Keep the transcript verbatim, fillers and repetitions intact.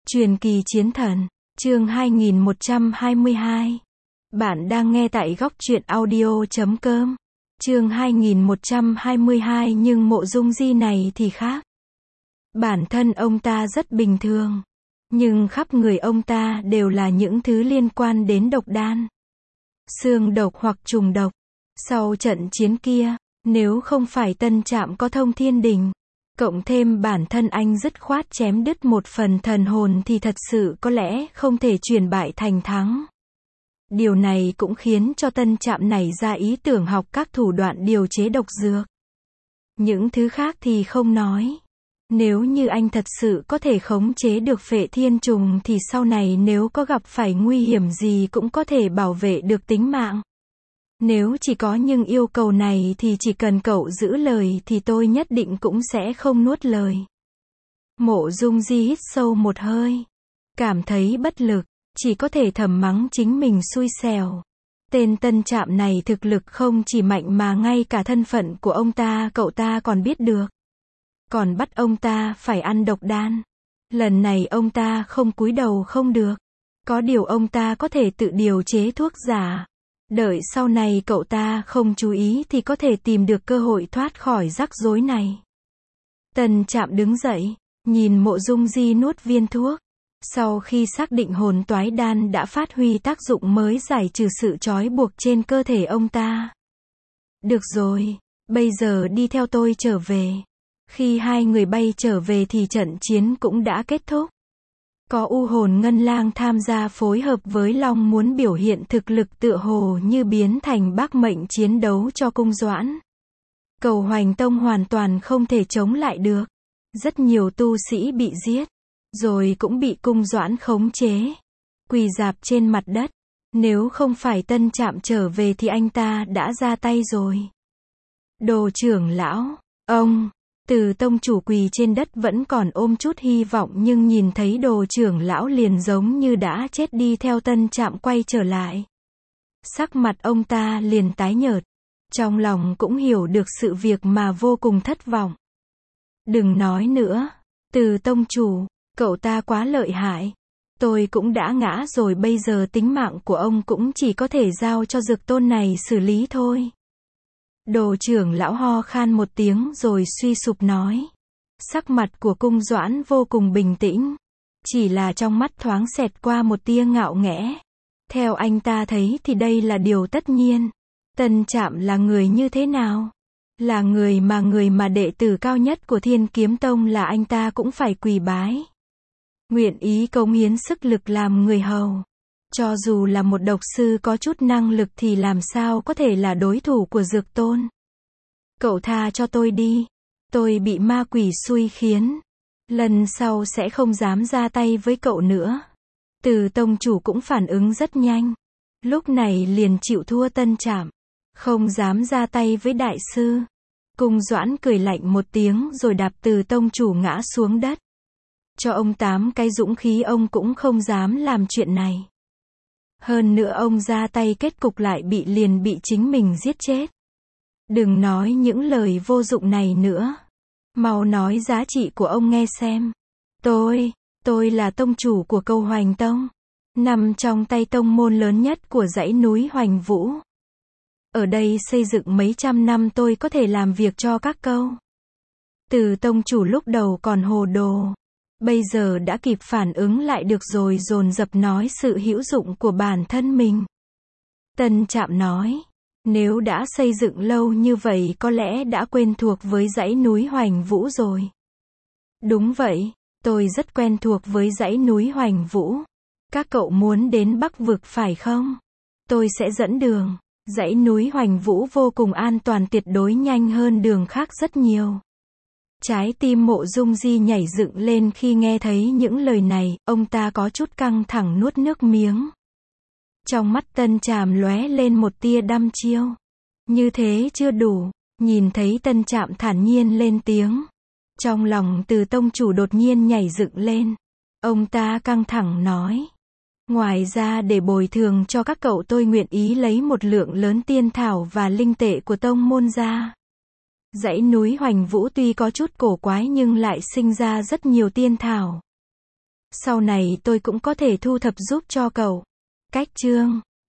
Truyền kỳ chiến thần, chương hai nghìn một trăm hai mươi hai. Bạn đang nghe tại góc truyện audio chấm com. Chương hai nghìn một trăm hai mươi hai nhưng Mộ Dung Di này thì khác. Bản thân ông ta rất bình thường, nhưng khắp người ông ta đều là những thứ liên quan đến độc đan, xương độc hoặc trùng độc. Sau trận chiến kia, nếu không phải Tân Trạm có thông thiên đỉnh, cộng thêm bản thân anh dứt khoát chém đứt một phần thần hồn thì thật sự có lẽ không thể chuyển bại thành thắng. Điều này cũng khiến cho Tân Trạm nảy ra ý tưởng học các thủ đoạn điều chế độc dược. Những thứ khác thì không nói. Nếu như anh thật sự có thể khống chế được phệ thiên trùng thì sau này nếu có gặp phải nguy hiểm gì cũng có thể bảo vệ được tính mạng. Nếu chỉ có những yêu cầu này thì chỉ cần cậu giữ lời thì tôi nhất định cũng sẽ không nuốt lời. Mộ Dung Di hít sâu một hơi, cảm thấy bất lực, chỉ có thể thầm mắng chính mình xui xẻo. Tên Tân Trạm này thực lực không chỉ mạnh mà ngay cả thân phận của ông ta cậu ta còn biết được. Còn bắt ông ta phải ăn độc đan. Lần này ông ta không cúi đầu không được. Có điều ông ta có thể tự điều chế thuốc giả. Đợi sau này cậu ta không chú ý thì có thể tìm được cơ hội thoát khỏi rắc rối này. Tân Trạm đứng dậy, nhìn Mộ Dung Di nuốt viên thuốc. Sau khi xác định hồn toái đan đã phát huy tác dụng mới giải trừ sự trói buộc trên cơ thể ông ta. Được rồi, bây giờ đi theo tôi trở về. Khi hai người bay trở về thì trận chiến cũng đã kết thúc. Có U Hồn Ngân Lang tham gia phối hợp với Long muốn biểu hiện thực lực tựa hồ như biến thành bác mệnh chiến đấu cho Cung Doãn. Cầu Hoành Tông hoàn toàn không thể chống lại được. Rất nhiều tu sĩ bị giết, rồi cũng bị Cung Doãn khống chế, quỳ rạp trên mặt đất. Nếu không phải Tân Trạm trở về thì anh ta đã ra tay rồi. Đồ trưởng lão, ông... Từ tông chủ quỳ trên đất vẫn còn ôm chút hy vọng nhưng nhìn thấy đồ trưởng lão liền giống như đã chết đi theo Tân Trạm quay trở lại. Sắc mặt ông ta liền tái nhợt. Trong lòng cũng hiểu được sự việc mà vô cùng thất vọng. Đừng nói nữa. Từ tông chủ, cậu ta quá lợi hại. Tôi cũng đã ngã rồi bây giờ tính mạng của ông cũng chỉ có thể giao cho Dược Tôn này xử lý thôi. Đồ trưởng lão ho khan một tiếng rồi suy sụp nói. Sắc mặt của Cung Doãn vô cùng bình tĩnh. Chỉ là trong mắt thoáng xẹt qua một tia ngạo nghễ. Theo anh ta thấy thì đây là điều tất nhiên. Tân Trạm là người như thế nào? Là người mà người mà đệ tử cao nhất của Thiên Kiếm Tông là anh ta cũng phải quỳ bái. Nguyện ý cống hiến sức lực làm người hầu. Cho dù là một độc sư có chút năng lực thì làm sao có thể là đối thủ của Dược Tôn. Cậu tha cho tôi đi. Tôi bị ma quỷ xui khiến. Lần sau sẽ không dám ra tay với cậu nữa. Từ tông chủ cũng phản ứng rất nhanh. Lúc này liền chịu thua Tân Trạm. Không dám ra tay với đại sư. Cung Doãn cười lạnh một tiếng rồi đạp Từ tông chủ ngã xuống đất. Cho ông tám cái dũng khí ông cũng không dám làm chuyện này. Hơn nữa ông ra tay kết cục lại bị liền bị chính mình giết chết. Đừng nói những lời vô dụng này nữa. Mau nói giá trị của ông nghe xem. Tôi, tôi là tông chủ của Cầu Hoành Tông. Nằm trong tay tông môn lớn nhất của dãy núi Hoành Vũ. Ở đây xây dựng mấy trăm năm tôi có thể làm việc cho các câu. Từ tông chủ lúc đầu còn hồ đồ. Bây giờ đã kịp phản ứng lại được rồi dồn dập nói sự hữu dụng của bản thân mình. Tân Trạm nói, nếu đã xây dựng lâu như vậy có lẽ đã quen thuộc với dãy núi Hoành Vũ rồi. Đúng vậy, tôi rất quen thuộc với dãy núi Hoành Vũ. Các cậu muốn đến Bắc Vực phải không? Tôi sẽ dẫn đường. Dãy núi Hoành Vũ vô cùng an toàn tuyệt đối nhanh hơn đường khác rất nhiều. Trái tim Mộ Dung Di nhảy dựng lên khi nghe thấy những lời này, ông ta có chút căng thẳng nuốt nước miếng. Trong mắt Tân Trạm lóe lên một tia đăm chiêu. Như thế chưa đủ, nhìn thấy Tân Trạm thản nhiên lên tiếng. Trong lòng Từ tông chủ đột nhiên nhảy dựng lên. Ông ta căng thẳng nói. Ngoài ra để bồi thường cho các cậu tôi nguyện ý lấy một lượng lớn tiên thảo và linh tệ của tông môn ra. Dãy núi Hoành Vũ tuy có chút cổ quái nhưng lại sinh ra rất nhiều tiên thảo. Sau này tôi cũng có thể thu thập giúp cho cậu. Cách chương